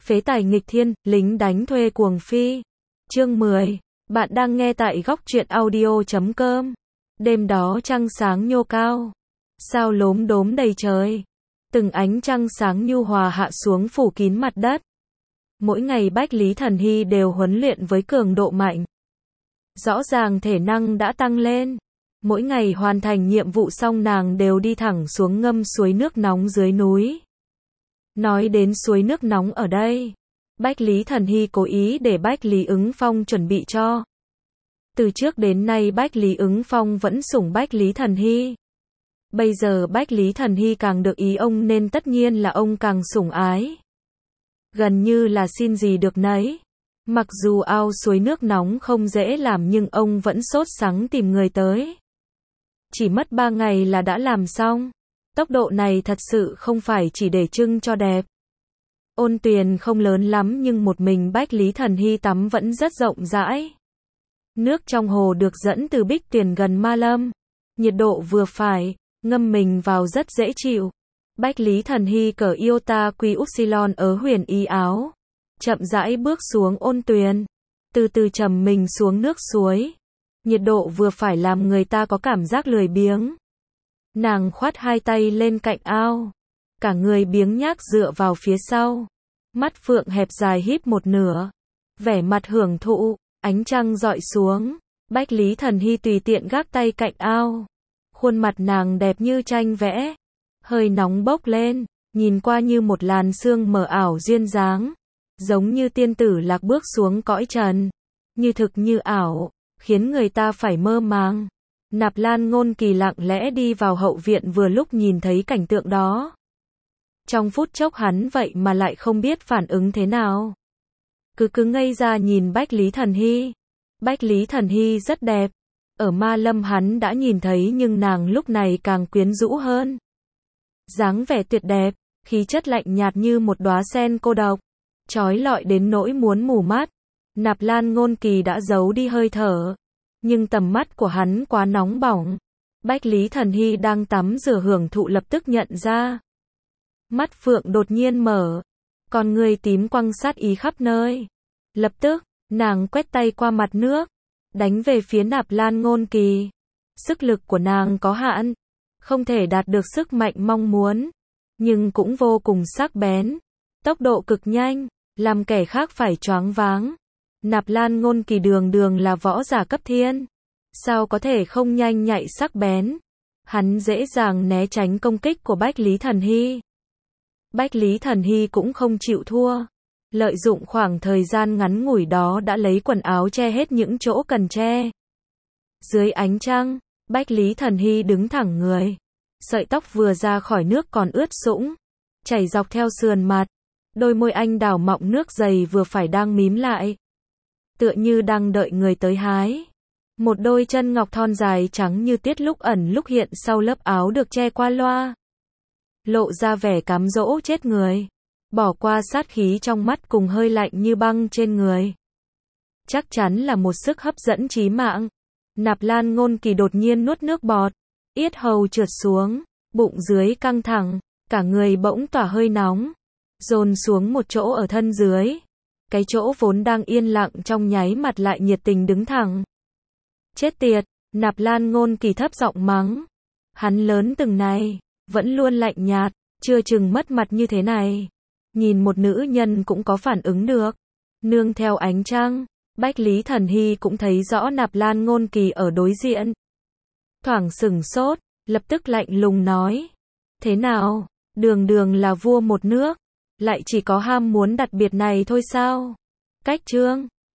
Phế tài nghịch thiên, lính đánh thuê cuồng phi. Chương 10. Bạn đang nghe tại góc truyện audio.com. Đêm đó trăng sáng nhô cao. Sao lốm đốm đầy trời. Từng ánh trăng sáng nhu hòa hạ xuống phủ kín mặt đất. Mỗi ngày Bách Lý Thần Hy đều huấn luyện với cường độ mạnh. Rõ ràng thể năng đã tăng lên. Mỗi ngày hoàn thành nhiệm vụ xong nàng đều đi thẳng xuống ngâm suối nước nóng dưới núi. Nói đến suối nước nóng ở đây, Bách Lý Thần Hy cố ý để Bách Lý Ứng Phong chuẩn bị cho. Từ trước đến nay Bách Lý Ứng Phong vẫn sủng Bách Lý Thần Hy. Bây giờ Bách Lý Thần Hy càng được ý ông nên tất nhiên là ông càng sủng ái. Gần như là xin gì được nấy. Mặc dù ao suối nước nóng không dễ làm nhưng ông vẫn sốt sắng tìm người tới. Chỉ mất 3 ngày là đã làm xong. Tốc độ này thật sự không phải chỉ để trưng cho đẹp. Ôn tuyền không lớn lắm nhưng một mình Bách Lý Thần Hy tắm vẫn rất rộng rãi. Nước trong hồ được dẫn từ Bích Tuyền gần Ma Lâm. Nhiệt độ vừa phải, ngâm mình vào rất dễ chịu. Bách Lý Thần Hy cởi iota quy upsilon ở huyền y áo. Chậm rãi bước xuống ôn tuyền. Từ từ trầm mình xuống nước suối. Nhiệt độ vừa phải làm người ta có cảm giác lười biếng. Nàng khoát hai tay lên cạnh ao. Cả người biếng nhác dựa vào phía sau. Mắt phượng hẹp dài híp một nửa. Vẻ mặt hưởng thụ, ánh trăng dọi xuống. Bách Lý Thần Hy tùy tiện gác tay cạnh ao. Khuôn mặt nàng đẹp như tranh vẽ. Hơi nóng bốc lên, nhìn qua như một làn sương mờ ảo duyên dáng. Giống như tiên tử lạc bước xuống cõi trần. Như thực như ảo, khiến người ta phải mơ màng. Nạp Lan Ngôn Kỳ lặng lẽ đi vào hậu viện vừa lúc nhìn thấy cảnh tượng đó. Trong phút chốc hắn vậy mà lại không biết phản ứng thế nào. Cứ ngây ra nhìn Bách Lý Thần Hy. Bách Lý Thần Hy rất đẹp. Ở Ma Lâm hắn đã nhìn thấy nhưng nàng lúc này càng quyến rũ hơn. Dáng vẻ tuyệt đẹp, khí chất lạnh nhạt như một đóa sen cô độc. Chói lọi đến nỗi muốn mù mắt. Nạp Lan Ngôn Kỳ đã giấu đi hơi thở. Nhưng tầm mắt của hắn quá nóng bỏng. Bách Lý Thần Hy đang tắm rửa hưởng thụ lập tức nhận ra. Mắt phượng đột nhiên mở. Con người tím quăng sát ý khắp nơi. Lập tức, nàng quét tay qua mặt nước. Đánh về phía Nạp Lan Ngôn Kỳ. Sức lực của nàng có hạn. Không thể đạt được sức mạnh mong muốn. Nhưng cũng vô cùng sắc bén. Tốc độ cực nhanh. Làm kẻ khác phải choáng váng. Nạp Lan Ngôn Kỳ đường đường là võ giả cấp thiên. Sao có thể không nhanh nhạy sắc bén. Hắn dễ dàng né tránh công kích của Bách Lý Thần Hy. Bách Lý Thần Hy cũng không chịu thua. Lợi dụng khoảng thời gian ngắn ngủi đó đã lấy quần áo che hết những chỗ cần che. Dưới ánh trăng, Bách Lý Thần Hy đứng thẳng người. Sợi tóc vừa ra khỏi nước còn ướt sũng. Chảy dọc theo sườn mặt. Đôi môi anh đào mọng nước dày vừa phải đang mím lại. Tựa như đang đợi người tới hái. Một đôi chân ngọc thon dài trắng như tiết lúc ẩn lúc hiện sau lớp áo được che qua loa. Lộ ra vẻ cám dỗ chết người. Bỏ qua sát khí trong mắt cùng hơi lạnh như băng trên người. Chắc chắn là một sức hấp dẫn chí mạng. Nạp Lan Ngôn Kỳ đột nhiên nuốt nước bọt. Yết hầu trượt xuống. Bụng dưới căng thẳng. Cả người bỗng tỏa hơi nóng. Dồn xuống một chỗ ở thân dưới. Cái chỗ vốn đang yên lặng trong nháy mặt lại nhiệt tình đứng thẳng. Chết tiệt, Nạp Lan Ngôn Kỳ thấp giọng mắng. Hắn lớn từng này, vẫn luôn lạnh nhạt, chưa chừng mất mặt như thế này. Nhìn một nữ nhân cũng có phản ứng được. Nương theo ánh trăng, Bách Lý Thần Hy cũng thấy rõ Nạp Lan Ngôn Kỳ ở đối diện. Thoảng sửng sốt, lập tức lạnh lùng nói. Thế nào, đường đường là vua một nước. Lại chỉ có ham muốn đặc biệt này thôi sao? Cách chương